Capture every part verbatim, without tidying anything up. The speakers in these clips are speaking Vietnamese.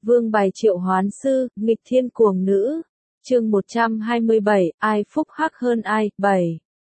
Vương bài triệu hoán sư, nghịch thiên cuồng nữ. Chương một trăm hai mươi bảy, ai phúc hắc hơn ai, bảy.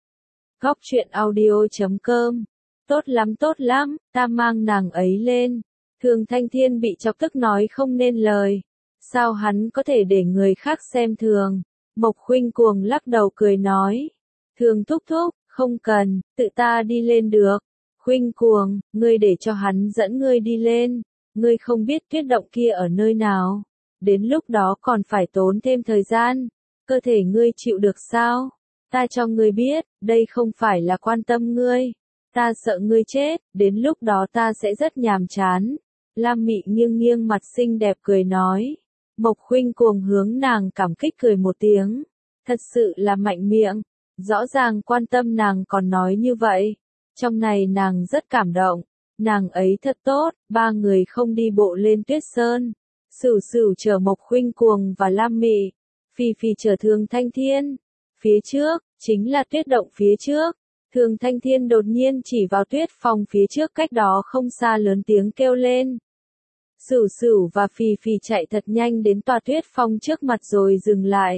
Góc truyện audio chấm com. Tốt lắm tốt lắm, ta mang nàng ấy lên. Thường Thanh Thiên bị chọc tức nói không nên lời. Sao hắn có thể để người khác xem thường? Mộc Khuynh cuồng lắc đầu cười nói. Thường thúc thúc, không cần, tự ta đi lên được. Khuynh cuồng, ngươi để cho hắn dẫn ngươi đi lên. Ngươi không biết tuyết động kia ở nơi nào. Đến lúc đó còn phải tốn thêm thời gian. Cơ thể ngươi chịu được sao? Ta cho ngươi biết, đây không phải là quan tâm ngươi. Ta sợ ngươi chết, đến lúc đó ta sẽ rất nhàm chán. Lam Mị nghiêng nghiêng mặt xinh đẹp cười nói. Mộc Khuynh cuồng hướng nàng cảm kích cười một tiếng. Thật sự là mạnh miệng. Rõ ràng quan tâm nàng còn nói như vậy. Trong này nàng rất cảm động. Nàng ấy thật tốt, ba người không đi bộ lên tuyết sơn. Sửu Sửu chở Mộc Khuynh cuồng và Lam Mị. Phi Phi chở Thường Thanh Thiên. Phía trước, chính là tuyết động phía trước. Thường Thanh Thiên đột nhiên chỉ vào tuyết phòng phía trước cách đó không xa lớn tiếng kêu lên. Sửu Sửu và Phi Phi chạy thật nhanh đến tòa tuyết phong trước mặt rồi dừng lại.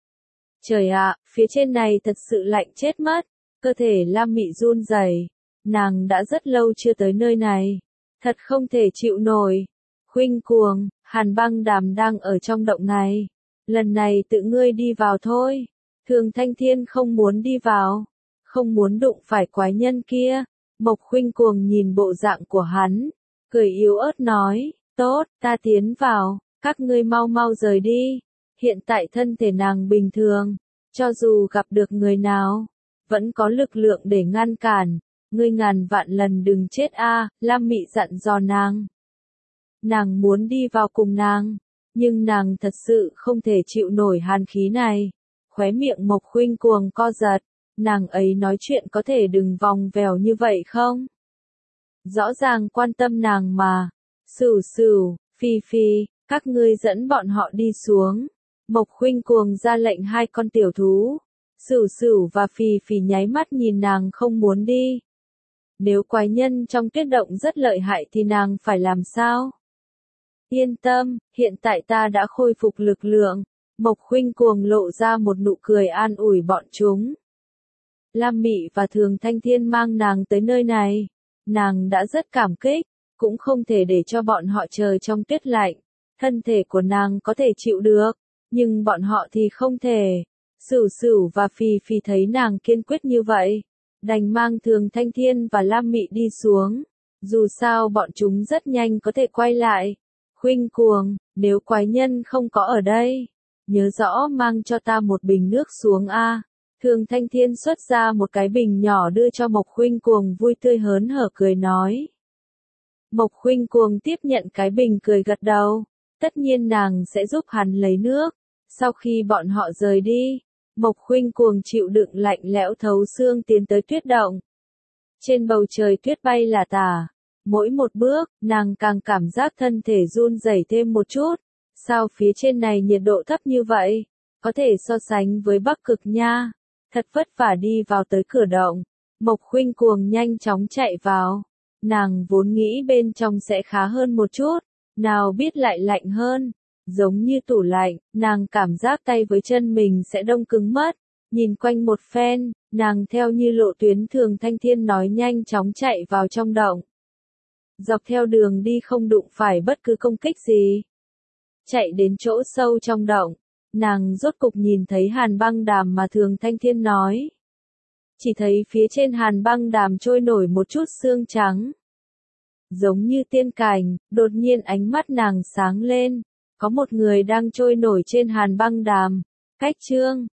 Trời ạ, phía trên này thật sự lạnh chết mất. Cơ thể Lam Mị run rẩy. Nàng đã rất lâu chưa tới nơi này. Thật không thể chịu nổi. Khuynh cuồng, Hàn Băng Đàm đang ở trong động này. Lần này tự ngươi đi vào thôi. Thường Thanh Thiên không muốn đi vào. Không muốn đụng phải quái nhân kia. Mộc Khuynh cuồng nhìn bộ dạng của hắn. Cười yếu ớt nói. Tốt, ta tiến vào. Các ngươi mau mau rời đi. Hiện tại thân thể nàng bình thường. Cho dù gặp được người nào. Vẫn có lực lượng để ngăn cản. Ngươi ngàn vạn lần đừng chết a, Lam Mị dặn dò nàng. Nàng muốn đi vào cùng nàng, nhưng nàng thật sự không thể chịu nổi hàn khí này. Khóe miệng Mộc Khuynh cuồng co giật, nàng ấy nói chuyện có thể đừng vòng vèo như vậy không? Rõ ràng quan tâm nàng mà. Sửu Sửu, Phi Phi, các ngươi dẫn bọn họ đi xuống. Mộc Khuynh cuồng ra lệnh hai con tiểu thú. Sửu Sửu và Phi Phi nháy mắt nhìn nàng không muốn đi. Nếu quái nhân trong tuyết động rất lợi hại thì nàng phải làm sao? Yên tâm, hiện tại ta đã khôi phục lực lượng. Mộc Khuynh cuồng lộ ra một nụ cười an ủi bọn chúng. Lam Mị và Thường Thanh Thiên mang nàng tới nơi này. Nàng đã rất cảm kích, cũng không thể để cho bọn họ chờ trong tuyết lạnh. Thân thể của nàng có thể chịu được, nhưng bọn họ thì không thể. Sửu Sửu và Phi Phi thấy nàng kiên quyết như vậy. Đành mang Thường Thanh Thiên và Lam Mị đi xuống. Dù sao bọn chúng rất nhanh có thể quay lại. Khuynh cuồng, nếu quái nhân không có ở đây, nhớ rõ mang cho ta một bình nước xuống a. Thường Thanh Thiên xuất ra một cái bình nhỏ đưa cho Mộc Khuynh cuồng vui tươi hớn hở cười nói. Mộc Khuynh cuồng tiếp nhận cái bình cười gật đầu. Tất nhiên nàng sẽ giúp hắn lấy nước. Sau khi bọn họ rời đi, Mộc Khuynh cuồng chịu đựng lạnh lẽo thấu xương tiến tới tuyết động. Trên bầu trời tuyết bay là tả. Mỗi một bước, nàng càng cảm giác thân thể run rẩy thêm một chút. Sao phía trên này nhiệt độ thấp như vậy? Có thể so sánh với Bắc Cực nha. Thật vất vả đi vào tới cửa động. Mộc Khuynh cuồng nhanh chóng chạy vào. Nàng vốn nghĩ bên trong sẽ khá hơn một chút. Nào biết lại lạnh hơn. Giống như tủ lạnh, nàng cảm giác tay với chân mình sẽ đông cứng mất. Nhìn quanh một phen, nàng theo như lộ tuyến Thường Thanh Thiên nói nhanh chóng chạy vào trong động. Dọc theo đường đi không đụng phải bất cứ công kích gì. Chạy đến chỗ sâu trong động, nàng rốt cục nhìn thấy Hàn Băng Đàm mà Thường Thanh Thiên nói. Chỉ thấy phía trên Hàn Băng Đàm trôi nổi một chút xương trắng. Giống như tiên cảnh, đột nhiên ánh mắt nàng sáng lên. Có một người đang trôi nổi trên Hàn Băng Đàm. Cách chương,